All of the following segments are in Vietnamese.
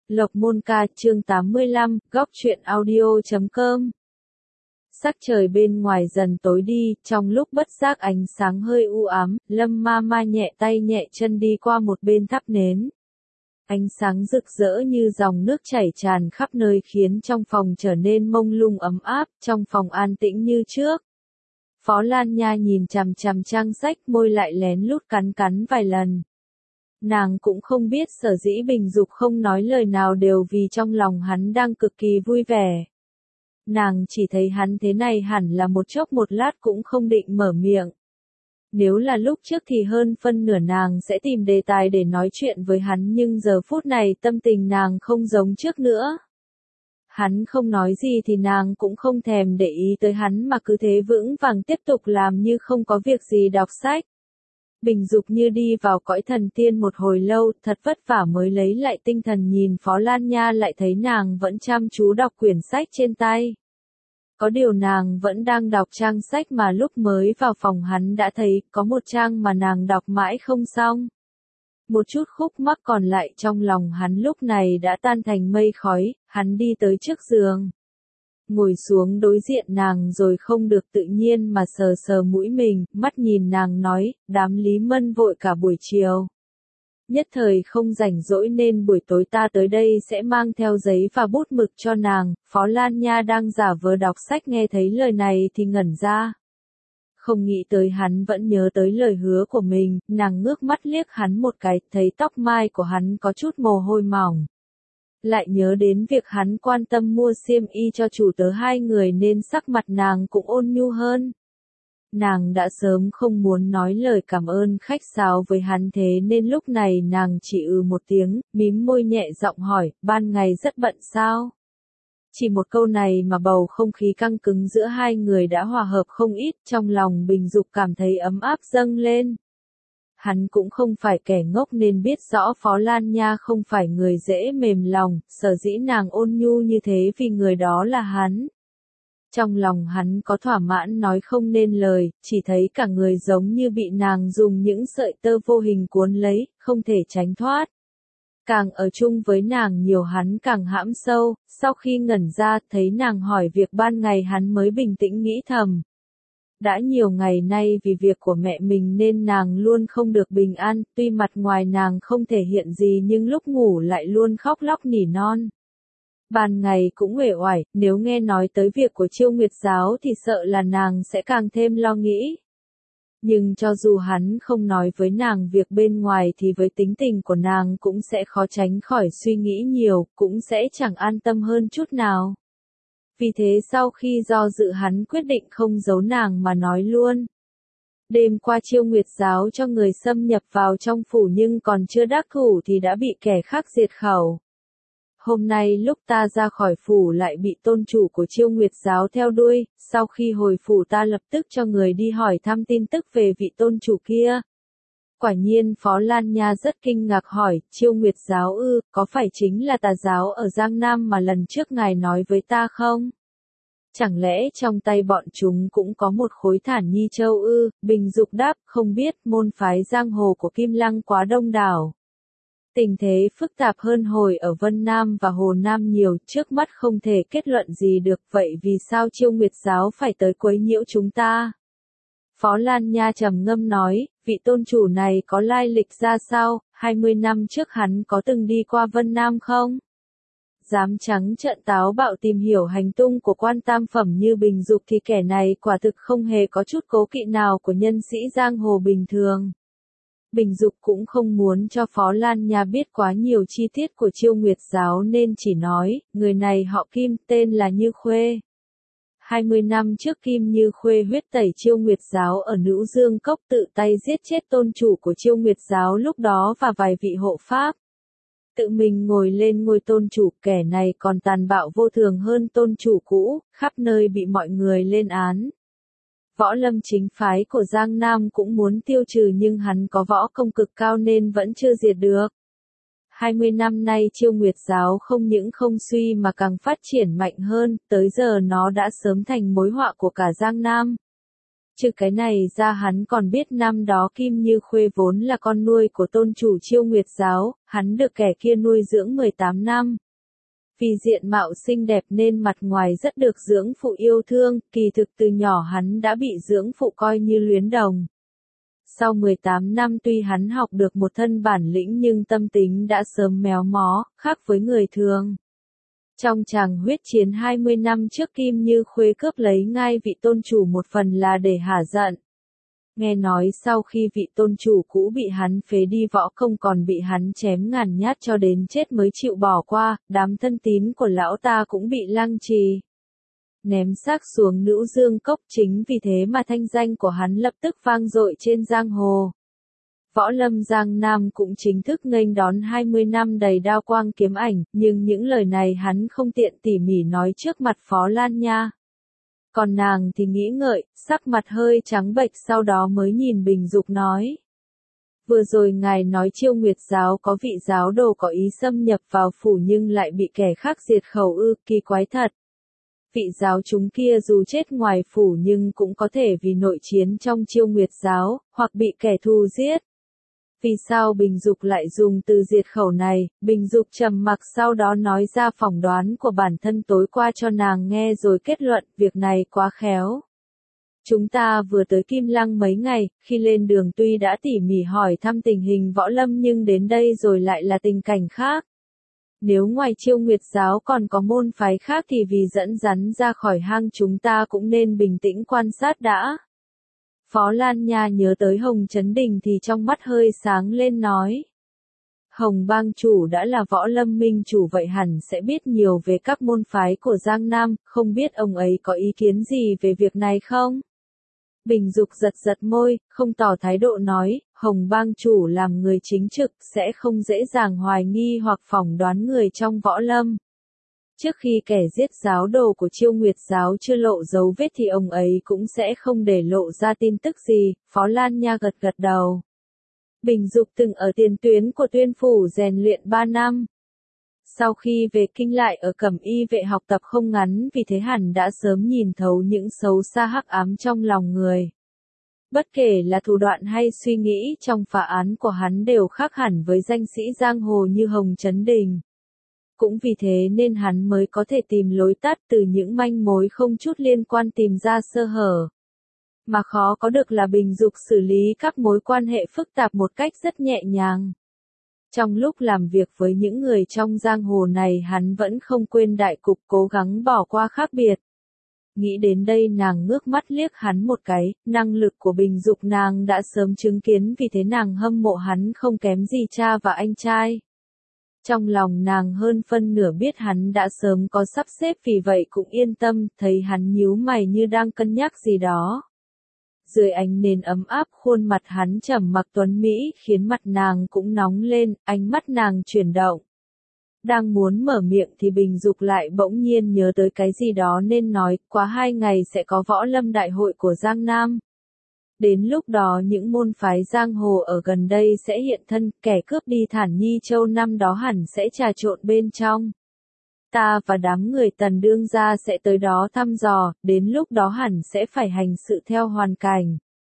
Lộc Môn Ca chương 85, góc truyện audio.com. Sắc trời bên ngoài dần tối đi, trong lúc bất giác ánh sáng hơi u ám, Lâm Ma Ma nhẹ tay nhẹ chân đi qua một bên thắp nến. Ánh sáng rực rỡ như dòng nước chảy tràn khắp nơi khiến trong phòng trở nên mông lung ấm áp, trong phòng an tĩnh như trước. Phó Lan Nha nhìn chằm chằm trang sách, môi lại lén lút cắn cắn vài lần. Nàng cũng không biết sở dĩ Bình Dục không nói lời nào đều vì trong lòng hắn đang cực kỳ vui vẻ. Nàng chỉ thấy hắn thế này hẳn là một chốc một lát cũng không định mở miệng. Nếu là lúc trước thì hơn phân nửa nàng sẽ tìm đề tài để nói chuyện với hắn, nhưng giờ phút này tâm tình nàng không giống trước nữa. Hắn không nói gì thì nàng cũng không thèm để ý tới hắn mà cứ thế vững vàng tiếp tục làm như không có việc gì đọc sách. Bình Dục như đi vào cõi thần tiên một hồi lâu, thật vất vả mới lấy lại tinh thần nhìn Phó Lan Nha, lại thấy nàng vẫn chăm chú đọc quyển sách trên tay. Có điều nàng vẫn đang đọc trang sách mà lúc mới vào phòng hắn đã thấy, có một trang mà nàng đọc mãi không xong. Một chút khúc mắc còn lại trong lòng hắn lúc này đã tan thành mây khói, hắn đi tới trước giường. Ngồi xuống đối diện nàng rồi không được tự nhiên mà sờ sờ mũi mình, mắt nhìn nàng nói, đám Lý Mân vội cả buổi chiều. Nhất thời không rảnh rỗi nên buổi tối ta tới đây sẽ mang theo giấy và bút mực cho nàng. Phó Lan Nha đang giả vờ đọc sách nghe thấy lời này thì ngẩn ra. Không nghĩ tới hắn vẫn nhớ tới lời hứa của mình, nàng ngước mắt liếc hắn một cái, thấy tóc mai của hắn có chút mồ hôi mỏng. Lại nhớ đến việc hắn quan tâm mua xiêm y cho chủ tớ hai người nên sắc mặt nàng cũng ôn nhu hơn. Nàng đã sớm không muốn nói lời cảm ơn khách sáo với hắn, thế nên lúc này nàng chỉ một tiếng, mím môi nhẹ giọng hỏi, ban ngày rất bận sao? Chỉ một câu này mà bầu không khí căng cứng giữa hai người đã hòa hợp không ít, trong lòng Bình Dục cảm thấy ấm áp dâng lên. Hắn cũng không phải kẻ ngốc nên biết rõ Phó Lan Nha không phải người dễ mềm lòng, sở dĩ nàng ôn nhu như thế vì người đó là hắn. Trong lòng hắn có thỏa mãn nói không nên lời, chỉ thấy cả người giống như bị nàng dùng những sợi tơ vô hình cuốn lấy, không thể tránh thoát. Càng ở chung với nàng nhiều hắn càng hãm sâu, sau khi ngẩn ra thấy nàng hỏi việc ban ngày hắn mới bình tĩnh nghĩ thầm. Đã nhiều ngày nay vì việc của mẹ mình nên nàng luôn không được bình an, tuy mặt ngoài nàng không thể hiện gì nhưng lúc ngủ lại luôn khóc lóc nỉ non. Ban ngày cũng uể oải, nếu nghe nói tới việc của Chiêu Nguyệt giáo thì sợ là nàng sẽ càng thêm lo nghĩ. Nhưng cho dù hắn không nói với nàng việc bên ngoài thì với tính tình của nàng cũng sẽ khó tránh khỏi suy nghĩ nhiều, cũng sẽ chẳng an tâm hơn chút nào. Vì thế sau khi do dự hắn quyết định không giấu nàng mà nói luôn. Đêm qua Chiêu Nguyệt giáo cho người xâm nhập vào trong phủ nhưng còn chưa đắc thủ thì đã bị kẻ khác diệt khẩu. Hôm nay lúc ta ra khỏi phủ lại bị tôn chủ của Chiêu Nguyệt giáo theo đuôi, sau khi hồi phủ ta lập tức cho người đi hỏi thăm tin tức về vị tôn chủ kia. Quả nhiên Phó Lan Nha rất kinh ngạc hỏi, Chiêu Nguyệt giáo ư, có phải chính là tà giáo ở Giang Nam mà lần trước ngài nói với ta không? Chẳng lẽ trong tay bọn chúng cũng có một khối Thản Nhi Châu ư? Bình Dục đáp, không biết, môn phái giang hồ của Kim Lăng quá đông đảo. Tình thế phức tạp hơn hồi ở Vân Nam và Hồ Nam nhiều, trước mắt không thể kết luận gì được, vậy vì sao Chiêu Nguyệt giáo phải tới quấy nhiễu chúng ta? Phó Lan Nha trầm ngâm nói, vị tôn chủ này có lai lịch ra sao, 20 năm trước hắn có từng đi qua Vân Nam không? Dám trắng trợn táo bạo tìm hiểu hành tung của quan tam phẩm như Bình Dục thì kẻ này quả thực không hề có chút cố kỵ nào của nhân sĩ giang hồ bình thường. Bình Dục cũng không muốn cho Phó Lan Nha biết quá nhiều chi tiết của Chiêu Nguyệt giáo nên chỉ nói, người này họ Kim, tên là Như Khuê. 20 năm trước Kim Như Khuê huyết tẩy Chiêu Nguyệt giáo ở Nữ Dương Cốc, tự tay giết chết tôn chủ của Chiêu Nguyệt giáo lúc đó và vài vị hộ pháp. Tự mình ngồi lên ngôi tôn chủ, kẻ này còn tàn bạo vô thường hơn tôn chủ cũ, khắp nơi bị mọi người lên án. Võ lâm chính phái của Giang Nam cũng muốn tiêu trừ nhưng hắn có võ công cực cao nên vẫn chưa diệt được. 20 năm nay Chiêu Nguyệt giáo không những không suy mà càng phát triển mạnh hơn, tới giờ nó đã sớm thành mối họa của cả Giang Nam. Trừ cái này ra hắn còn biết năm đó Kim Như Khuê vốn là con nuôi của tôn chủ Chiêu Nguyệt giáo, hắn được kẻ kia nuôi dưỡng 18 năm. Vì diện mạo xinh đẹp nên mặt ngoài rất được dưỡng phụ yêu thương, kỳ thực từ nhỏ hắn đã bị dưỡng phụ coi như luyến đồng. Sau 18 năm tuy hắn học được một thân bản lĩnh nhưng tâm tính đã sớm méo mó, khác với người thường. Trong tràng huyết chiến 20 năm trước Kim Như Khuê cướp lấy ngai vị tôn chủ một phần là để hả giận. Nghe nói sau khi vị tôn chủ cũ bị hắn phế đi võ công còn bị hắn chém ngàn nhát cho đến chết mới chịu bỏ qua, đám thân tín của lão ta cũng bị lăng trì. Ném xác xuống Nữu Dương Cốc, chính vì thế mà thanh danh của hắn lập tức vang dội trên giang hồ. Võ lâm Giang Nam cũng chính thức nghênh đón 20 năm đầy đao quang kiếm ảnh, nhưng những lời này hắn không tiện tỉ mỉ nói trước mặt Phó Lan Nha. Còn nàng thì nghĩ ngợi, sắc mặt hơi trắng bệch sau đó mới nhìn Bình Dục nói. Vừa rồi ngài nói Chiêu Nguyệt giáo có vị giáo đồ có ý xâm nhập vào phủ nhưng lại bị kẻ khác diệt khẩu ư, kỳ quái thật. Vị giáo chúng kia dù chết ngoài phủ nhưng cũng có thể vì nội chiến trong Chiêu Nguyệt giáo, hoặc bị kẻ thù giết. Vì sao Bình Dục lại dùng từ diệt khẩu này? Bình Dục trầm mặc sau đó nói ra phỏng đoán của bản thân tối qua cho nàng nghe rồi kết luận, việc này quá khéo. Chúng ta vừa tới Kim Lăng mấy ngày, khi lên đường tuy đã tỉ mỉ hỏi thăm tình hình võ lâm nhưng đến đây rồi lại là tình cảnh khác. Nếu ngoài Chiêu Nguyệt giáo còn có môn phái khác thì vì dẫn rắn ra khỏi hang chúng ta cũng nên bình tĩnh quan sát đã. Phó Lan Nha nhớ tới Hồng Chấn Đình thì trong mắt hơi sáng lên nói. Hồng bang chủ đã là võ lâm minh chủ vậy hẳn sẽ biết nhiều về các môn phái của Giang Nam, không biết ông ấy có ý kiến gì về việc này không? Bình Dục giật giật môi, không tỏ thái độ nói, Hồng bang chủ làm người chính trực sẽ không dễ dàng hoài nghi hoặc phỏng đoán người trong võ lâm. Trước khi kẻ giết giáo đồ của Chiêu Nguyệt giáo chưa lộ dấu vết thì ông ấy cũng sẽ không để lộ ra tin tức gì, Phó Lan Nha gật gật đầu. Bình Dục từng ở tiền tuyến của Tuyên phủ rèn luyện 3 năm. Sau khi về kinh lại ở Cẩm Y vệ học tập không ngắn vì thế hẳn đã sớm nhìn thấu những xấu xa hắc ám trong lòng người. Bất kể là thủ đoạn hay suy nghĩ trong phá án của hắn đều khác hẳn với danh sĩ giang hồ như Hồng Chấn Đình. Cũng vì thế nên hắn mới có thể tìm lối tắt từ những manh mối không chút liên quan tìm ra sơ hở. Mà khó có được là Bình Dục xử lý các mối quan hệ phức tạp một cách rất nhẹ nhàng. Trong lúc làm việc với những người trong giang hồ này hắn vẫn không quên đại cục cố gắng bỏ qua khác biệt. Nghĩ đến đây nàng ngước mắt liếc hắn một cái, năng lực của Bình Dục nàng đã sớm chứng kiến vì thế nàng hâm mộ hắn không kém gì cha và anh trai. Trong lòng nàng hơn phân nửa biết hắn đã sớm có sắp xếp vì vậy cũng yên tâm, thấy hắn nhíu mày như đang cân nhắc gì đó. Dưới ánh nến ấm áp khuôn mặt hắn trầm mặc tuấn mỹ khiến mặt nàng cũng nóng lên, ánh mắt nàng chuyển động. Đang muốn mở miệng thì Bình Dục lại bỗng nhiên nhớ tới cái gì đó nên nói, quá 2 ngày sẽ có võ lâm đại hội của Giang Nam. Đến lúc đó những môn phái giang hồ ở gần đây sẽ hiện thân, kẻ cướp đi Thản Nhi Châu năm đó hẳn sẽ trà trộn bên trong. Ta và đám người Tần đương gia sẽ tới đó thăm dò, đến lúc đó hẳn sẽ phải hành sự theo hoàn cảnh.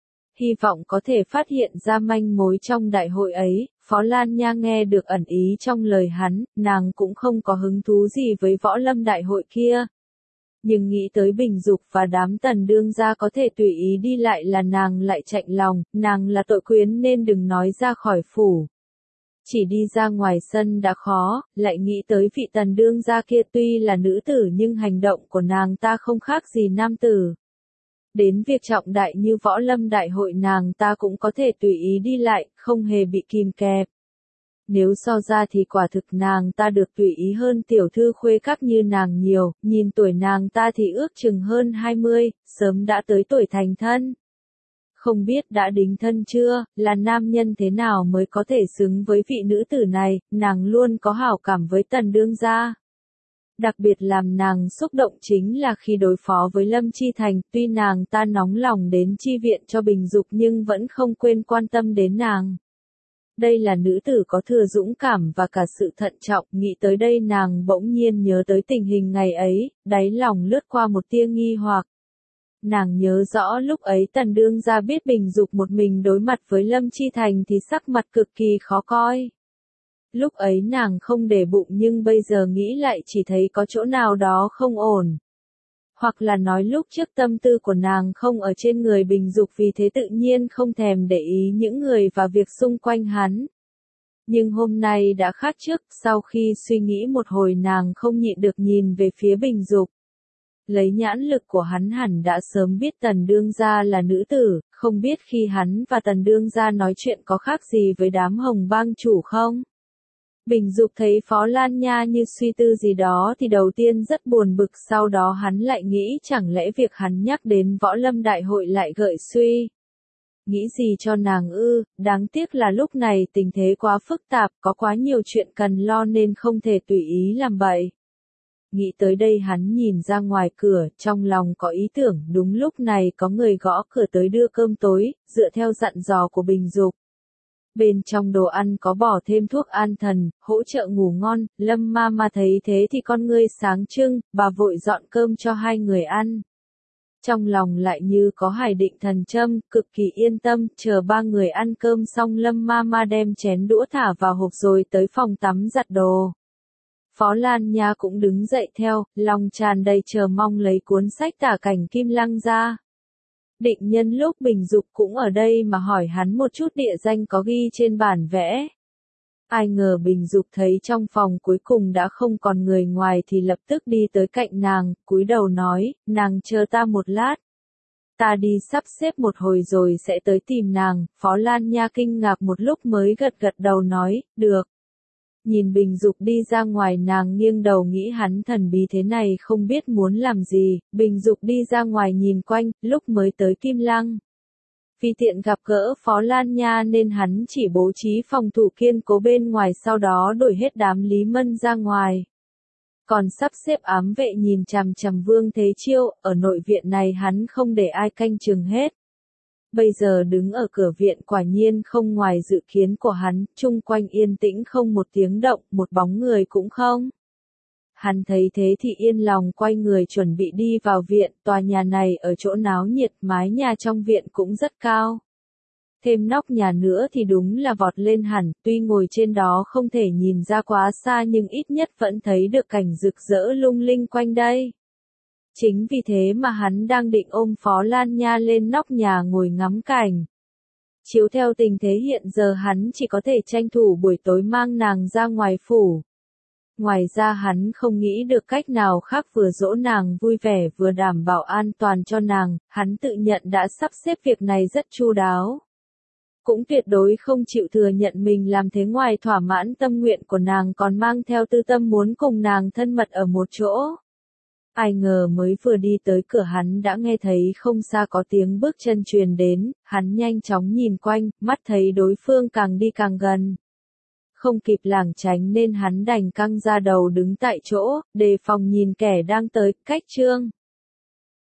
Hy vọng có thể phát hiện ra manh mối trong đại hội ấy. Phó Lan Nha nghe được ẩn ý trong lời hắn, nàng cũng không có hứng thú gì với võ lâm đại hội kia. Nhưng nghĩ tới Bình Dục và đám Tần đương gia có thể tùy ý đi lại là nàng lại chạnh lòng, nàng là tội quyến nên đừng nói ra khỏi phủ. Chỉ đi ra ngoài sân đã khó, lại nghĩ tới vị Tần đương gia kia tuy là nữ tử nhưng hành động của nàng ta không khác gì nam tử. Đến việc trọng đại như võ lâm đại hội nàng ta cũng có thể tùy ý đi lại, không hề bị kìm kẹp. Nếu so ra thì quả thực nàng ta được tùy ý hơn tiểu thư khuê các như nàng nhiều, nhìn tuổi nàng ta thì ước chừng hơn 20, sớm đã tới tuổi thành thân. Không biết đã đính thân chưa, là nam nhân thế nào mới có thể xứng với vị nữ tử này, nàng luôn có hảo cảm với Tần đương gia. Đặc biệt làm nàng xúc động chính là khi đối phó với Lâm Chi Thành, tuy nàng ta nóng lòng đến chi viện cho Bình Dục nhưng vẫn không quên quan tâm đến nàng. Đây là nữ tử có thừa dũng cảm và cả sự thận trọng, nghĩ tới đây nàng bỗng nhiên nhớ tới tình hình ngày ấy, đáy lòng lướt qua một tia nghi hoặc. Nàng nhớ rõ lúc ấy Tần đương gia biết Bình Dục một mình đối mặt với Lâm Chi Thành thì sắc mặt cực kỳ khó coi. Lúc ấy nàng không để bụng nhưng bây giờ nghĩ lại chỉ thấy có chỗ nào đó không ổn. Hoặc là nói lúc trước tâm tư của nàng không ở trên người Bình Dục vì thế tự nhiên không thèm để ý những người và việc xung quanh hắn. Nhưng hôm nay đã khác trước, sau khi suy nghĩ một hồi nàng không nhịn được nhìn về phía Bình Dục. Lấy nhãn lực của hắn hẳn đã sớm biết Tần đương gia là nữ tử, không biết khi hắn và Tần đương gia nói chuyện có khác gì với đám hồng bang chủ không? Bình Dục thấy Phó Lan Nha như suy tư gì đó thì đầu tiên rất buồn bực, sau đó hắn lại nghĩ chẳng lẽ việc hắn nhắc đến võ lâm đại hội lại gợi suy. Nghĩ gì cho nàng ư, đáng tiếc là lúc này tình thế quá phức tạp, có quá nhiều chuyện cần lo nên không thể tùy ý làm bậy. Nghĩ tới đây hắn nhìn ra ngoài cửa, trong lòng có ý tưởng, đúng lúc này có người gõ cửa tới đưa cơm tối, dựa theo dặn dò của Bình Dục. Bên trong đồ ăn có bỏ thêm thuốc an thần, hỗ trợ ngủ ngon, Lâm ma ma thấy thế thì con ngươi sáng trưng, bà vội dọn cơm cho hai người ăn. Trong lòng lại như có hải định thần châm, cực kỳ yên tâm, chờ ba người ăn cơm xong Lâm ma ma đem chén đũa thả vào hộp rồi tới phòng tắm giặt đồ. Phó Lan Nha cũng đứng dậy theo, lòng tràn đầy chờ mong lấy cuốn sách tả cảnh Kim Lăng ra. Định nhân lúc Bình Dục cũng ở đây mà hỏi hắn một chút địa danh có ghi trên bản vẽ. Ai ngờ Bình Dục thấy trong phòng cuối cùng đã không còn người ngoài thì lập tức đi tới cạnh nàng, cúi đầu nói, nàng chờ ta một lát. Ta đi sắp xếp một hồi rồi sẽ tới tìm nàng. Phó Lan Nha kinh ngạc một lúc mới gật gật đầu nói, được. Nhìn Bình Dục đi ra ngoài nàng nghiêng đầu nghĩ hắn thần bí thế này không biết muốn làm gì. Bình Dục đi ra ngoài nhìn quanh, lúc mới tới Kim Lăng. Vì tiện gặp gỡ Phó Lan Nha nên hắn chỉ bố trí phòng thủ kiên cố bên ngoài, sau đó đuổi hết đám Lý Mân ra ngoài. Còn sắp xếp ám vệ nhìn chằm chằm Vương Thế Chiêu, ở nội viện này hắn không để ai canh chừng hết. Bây giờ đứng ở cửa viện quả nhiên không ngoài dự kiến của hắn, chung quanh yên tĩnh không một tiếng động, một bóng người cũng không. Hắn thấy thế thì yên lòng quay người chuẩn bị đi vào viện, tòa nhà này ở chỗ náo nhiệt, mái nhà trong viện cũng rất cao. Thêm nóc nhà nữa thì đúng là vọt lên hẳn, tuy ngồi trên đó không thể nhìn ra quá xa nhưng ít nhất vẫn thấy được cảnh rực rỡ lung linh quanh đây. Chính vì thế mà hắn đang định ôm Phó Lan Nha lên nóc nhà ngồi ngắm cảnh. Chiếu theo tình thế hiện giờ hắn chỉ có thể tranh thủ buổi tối mang nàng ra ngoài phủ. Ngoài ra hắn không nghĩ được cách nào khác vừa dỗ nàng vui vẻ vừa đảm bảo an toàn cho nàng, hắn tự nhận đã sắp xếp việc này rất chu đáo. Cũng tuyệt đối không chịu thừa nhận mình làm thế ngoài thỏa mãn tâm nguyện của nàng còn mang theo tư tâm muốn cùng nàng thân mật ở một chỗ. Ai ngờ mới vừa đi tới cửa hắn đã nghe thấy không xa có tiếng bước chân truyền đến, hắn nhanh chóng nhìn quanh, mắt thấy đối phương càng đi càng gần. Không kịp lảng tránh nên hắn đành căng ra đầu đứng tại chỗ, đề phòng nhìn kẻ đang tới, cách chương.